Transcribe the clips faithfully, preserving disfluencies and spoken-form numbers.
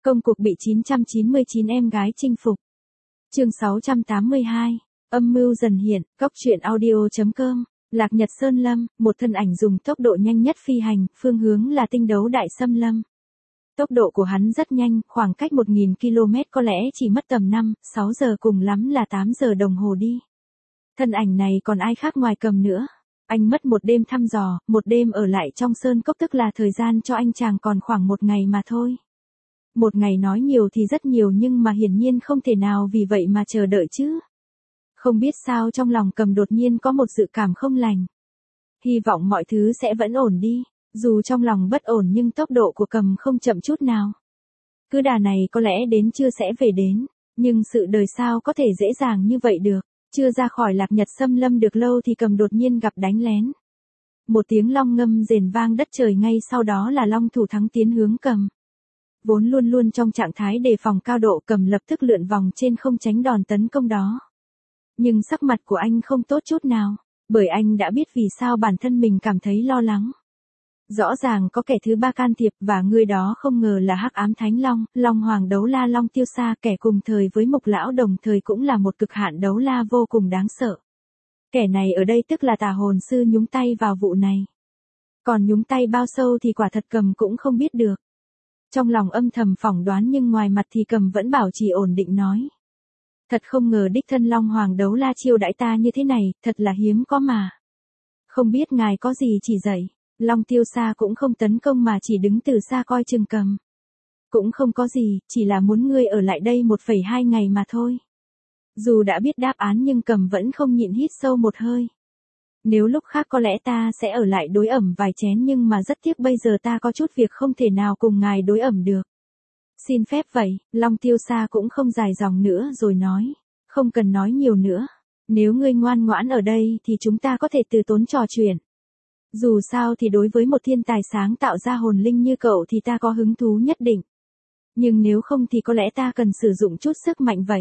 Công cuộc bị chín trăm chín mươi chín em gái chinh phục. Chương sáu trăm tám mươi hai. Âm mưu dần hiện, góc truyện audio.com. Lạc Nhật Sơn Lâm, một thân ảnh dùng tốc độ nhanh nhất phi hành, phương hướng là tinh đấu đại xâm lâm. Tốc độ của hắn rất nhanh, khoảng cách một nghìn ki lô mét có lẽ chỉ mất tầm năm, sáu giờ cùng lắm là tám giờ đồng hồ đi. Thân ảnh này còn ai khác ngoài Cầm nữa. Anh mất một đêm thăm dò, một đêm ở lại trong sơn cốc, tức là thời gian cho anh chàng còn khoảng một ngày mà thôi. Một ngày nói nhiều thì rất nhiều nhưng mà hiển nhiên không thể nào vì vậy mà chờ đợi chứ. Không biết sao trong lòng Cầm đột nhiên có một dự cảm không lành. Hy vọng mọi thứ sẽ vẫn ổn đi, dù trong lòng bất ổn nhưng tốc độ của Cầm không chậm chút nào. Cứ đà này có lẽ đến trưa sẽ về đến, nhưng sự đời sao có thể dễ dàng như vậy được. Chưa ra khỏi Lạc Nhật Xâm Lâm được lâu thì Cầm đột nhiên gặp đánh lén. Một tiếng long ngâm rền vang đất trời, ngay sau đó là long thủ thắng tiến hướng Cầm. Vốn luôn luôn trong trạng thái đề phòng cao độ, Cầm lập tức lượn vòng trên không tránh đòn tấn công đó. Nhưng sắc mặt của anh không tốt chút nào, bởi anh đã biết vì sao bản thân mình cảm thấy lo lắng. Rõ ràng có kẻ thứ ba can thiệp và người đó không ngờ là Hắc Ám Thánh Long, Long Hoàng Đấu La Long Tiêu Sa, kẻ cùng thời với Mục Lão đồng thời cũng là một cực hạn đấu la vô cùng đáng sợ. Kẻ này ở đây tức là Tà Hồn Sư nhúng tay vào vụ này. Còn nhúng tay bao sâu thì quả thật Cầm cũng không biết được. Trong lòng âm thầm phỏng đoán nhưng ngoài mặt thì Cầm vẫn bảo trì ổn định nói. Thật không ngờ đích thân Long Hoàng Đấu La chiêu đãi ta như thế này, thật là hiếm có mà. Không biết ngài có gì chỉ dạy. Long Tiêu Sa cũng không tấn công mà chỉ đứng từ xa coi chừng Cầm. Cũng không có gì, chỉ là muốn ngươi ở lại đây một phẩy hai ngày mà thôi. Dù đã biết đáp án nhưng Cầm vẫn không nhịn hít sâu một hơi. Nếu lúc khác có lẽ ta sẽ ở lại đối ẩm vài chén nhưng mà rất tiếc bây giờ ta có chút việc không thể nào cùng ngài đối ẩm được. Xin phép vậy, Long Tiêu Sa cũng không dài dòng nữa rồi nói. Không cần nói nhiều nữa. Nếu ngươi ngoan ngoãn ở đây thì chúng ta có thể từ tốn trò chuyện. Dù sao thì đối với một thiên tài sáng tạo ra hồn linh như cậu thì ta có hứng thú nhất định. Nhưng nếu không thì có lẽ ta cần sử dụng chút sức mạnh vậy.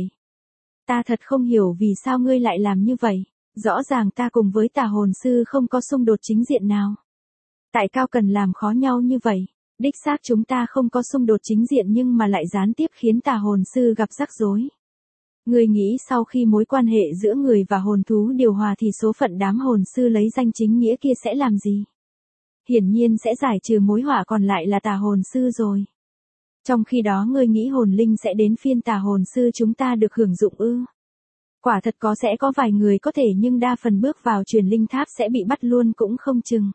Ta thật không hiểu vì sao ngươi lại làm như vậy. Rõ ràng ta cùng với Tà Hồn Sư không có xung đột chính diện nào. Tại cao cần làm khó nhau như vậy. Đích xác chúng ta không có xung đột chính diện nhưng mà lại gián tiếp khiến Tà Hồn Sư gặp rắc rối. Ngươi nghĩ sau khi mối quan hệ giữa người và hồn thú điều hòa thì số phận đám hồn sư lấy danh chính nghĩa kia sẽ làm gì? Hiển nhiên sẽ giải trừ mối họa, còn lại là Tà Hồn Sư rồi. Trong khi đó ngươi nghĩ hồn linh sẽ đến phiên Tà Hồn Sư chúng ta được hưởng dụng ư? Quả thật có sẽ có vài người có thể nhưng đa phần bước vào truyền linh tháp sẽ bị bắt luôn cũng không chừng.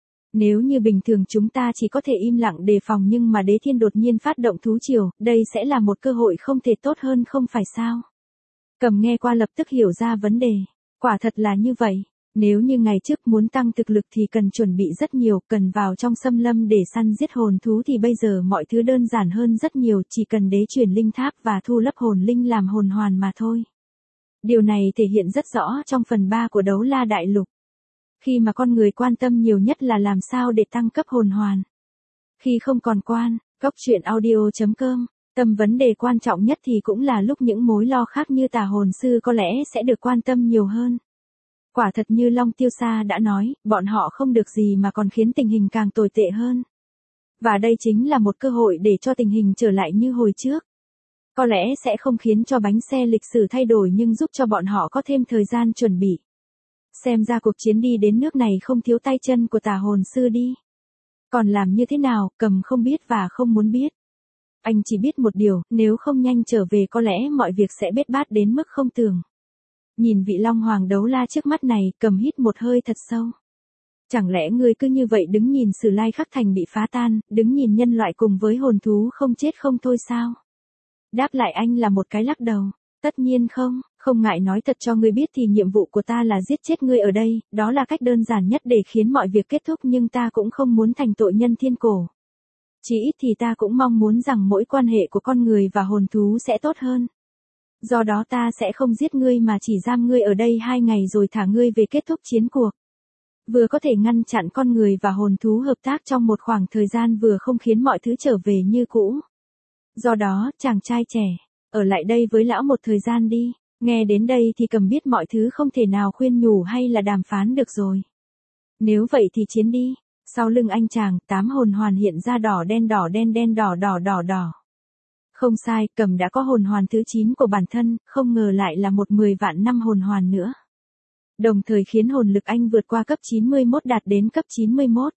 Nếu như bình thường chúng ta chỉ có thể im lặng đề phòng nhưng mà Đế Thiên đột nhiên phát động thú triều, đây sẽ là một cơ hội không thể tốt hơn không phải sao? Cầm nghe qua lập tức hiểu ra vấn đề. Quả thật là như vậy. Nếu như ngày trước muốn tăng thực lực thì cần chuẩn bị rất nhiều, cần vào trong xâm lâm để săn giết hồn thú thì bây giờ mọi thứ đơn giản hơn rất nhiều, chỉ cần đế truyền linh tháp và thu lấp hồn linh làm hồn hoàn mà thôi. Điều này thể hiện rất rõ trong phần ba của Đấu La Đại Lục. Khi mà con người quan tâm nhiều nhất là làm sao để tăng cấp hồn hoàn. Khi không còn quan, góc truyện audio.com. Tâm vấn đề quan trọng nhất thì cũng là lúc những mối lo khác như Tà Hồn Sư có lẽ sẽ được quan tâm nhiều hơn. Quả thật như Long Tiêu Sa đã nói, bọn họ không được gì mà còn khiến tình hình càng tồi tệ hơn. Và đây chính là một cơ hội để cho tình hình trở lại như hồi trước. Có lẽ sẽ không khiến cho bánh xe lịch sử thay đổi nhưng giúp cho bọn họ có thêm thời gian chuẩn bị. Xem ra cuộc chiến đi đến nước này không thiếu tay chân của Tà Hồn Sư đi. Còn làm như thế nào, Cầm không biết và không muốn biết. Anh chỉ biết một điều, nếu không nhanh trở về có lẽ mọi việc sẽ bết bát đến mức không tưởng. Nhìn vị Long Hoàng Đấu La trước mắt này, Cầm hít một hơi thật sâu. Chẳng lẽ ngươi cứ như vậy đứng nhìn Sử Lai Khắc Thành bị phá tan, đứng nhìn nhân loại cùng với hồn thú không chết không thôi sao? Đáp lại anh là một cái lắc đầu. Tất nhiên không, không ngại nói thật cho ngươi biết thì nhiệm vụ của ta là giết chết ngươi ở đây, đó là cách đơn giản nhất để khiến mọi việc kết thúc nhưng ta cũng không muốn thành tội nhân thiên cổ. Chỉ ít thì ta cũng mong muốn rằng mỗi quan hệ của con người và hồn thú sẽ tốt hơn. Do đó ta sẽ không giết ngươi mà chỉ giam ngươi ở đây hai ngày rồi thả ngươi về kết thúc chiến cuộc. Vừa có thể ngăn chặn con người và hồn thú hợp tác trong một khoảng thời gian vừa không khiến mọi thứ trở về như cũ. Do đó, chàng trai trẻ, ở lại đây với lão một thời gian đi. Nghe đến đây thì Cầm biết mọi thứ không thể nào khuyên nhủ hay là đàm phán được rồi. Nếu vậy thì chiến đi. Sau lưng anh chàng, tám hồn hoàn hiện ra đỏ đen đỏ đen đen đỏ đỏ đỏ đỏ. Không sai, Cầm đã có hồn hoàn thứ chín của bản thân, không ngờ lại là một mười vạn năm hồn hoàn nữa. Đồng thời khiến hồn lực anh vượt qua cấp chín mươi mốt đạt đến cấp chín mươi mốt.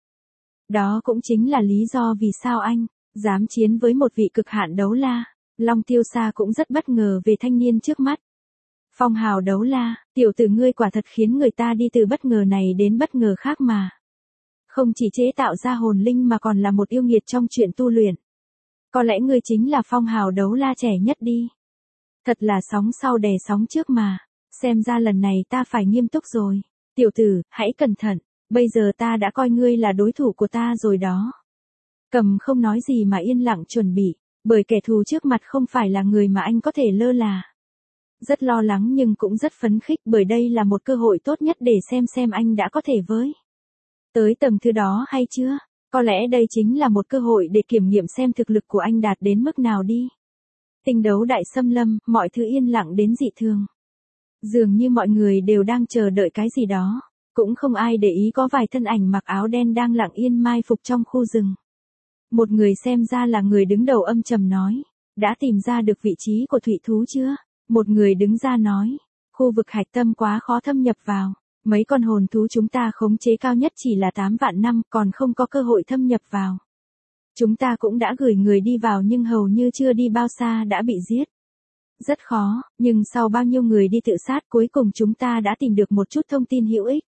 Đó cũng chính là lý do vì sao anh dám chiến với một vị cực hạn đấu la. Long Tiêu Sa cũng rất bất ngờ về thanh niên trước mắt. Phong hào đấu la, tiểu tử ngươi quả thật khiến người ta đi từ bất ngờ này đến bất ngờ khác mà. Không chỉ chế tạo ra hồn linh mà còn là một yêu nghiệt trong chuyện tu luyện. Có lẽ ngươi chính là phong hào đấu la trẻ nhất đi. Thật là sóng sau đè sóng trước mà. Xem ra lần này ta phải nghiêm túc rồi. Tiểu tử, hãy cẩn thận. Bây giờ ta đã coi ngươi là đối thủ của ta rồi đó. Cầm không nói gì mà yên lặng chuẩn bị. Bởi kẻ thù trước mặt không phải là người mà anh có thể lơ là. Rất lo lắng nhưng cũng rất phấn khích bởi đây là một cơ hội tốt nhất để xem xem anh đã có thể với tới tầng thứ đó hay chưa. Có lẽ đây chính là một cơ hội để kiểm nghiệm xem thực lực của anh đạt đến mức nào đi. Tinh đấu đại xâm lâm, mọi thứ yên lặng đến dị thường. Dường như mọi người đều đang chờ đợi cái gì đó. Cũng không ai để ý có vài thân ảnh mặc áo đen đang lặng yên mai phục trong khu rừng. Một người xem ra là người đứng đầu âm trầm nói. Đã tìm ra được vị trí của thủy thú chưa? Một người đứng ra nói. Khu vực hạch tâm quá khó thâm nhập vào. Mấy con hồn thú chúng ta khống chế cao nhất chỉ là tám vạn năm còn không có cơ hội thâm nhập vào. Chúng ta cũng đã gửi người đi vào nhưng hầu như chưa đi bao xa đã bị giết. Rất khó, nhưng sau bao nhiêu người đi tự sát cuối cùng chúng ta đã tìm được một chút thông tin hữu ích.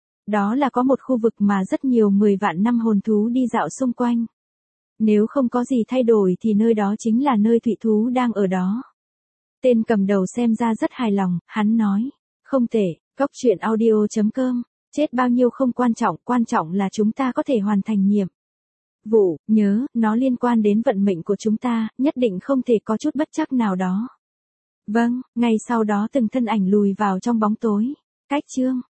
Đó là có một khu vực mà rất nhiều mười vạn năm hồn thú đi dạo xung quanh. Nếu không có gì thay đổi thì nơi đó chính là nơi thủy thú đang ở đó. Tên cầm đầu xem ra rất hài lòng, hắn nói. Không tệ, Cóc truyện audio chấm com, chết bao nhiêu không quan trọng, quan trọng là chúng ta có thể hoàn thành nhiệm vụ, nhớ, nó liên quan đến vận mệnh của chúng ta, nhất định không thể có chút bất trắc nào đó. Vâng, ngay sau đó từng thân ảnh lùi vào trong bóng tối. Cách chương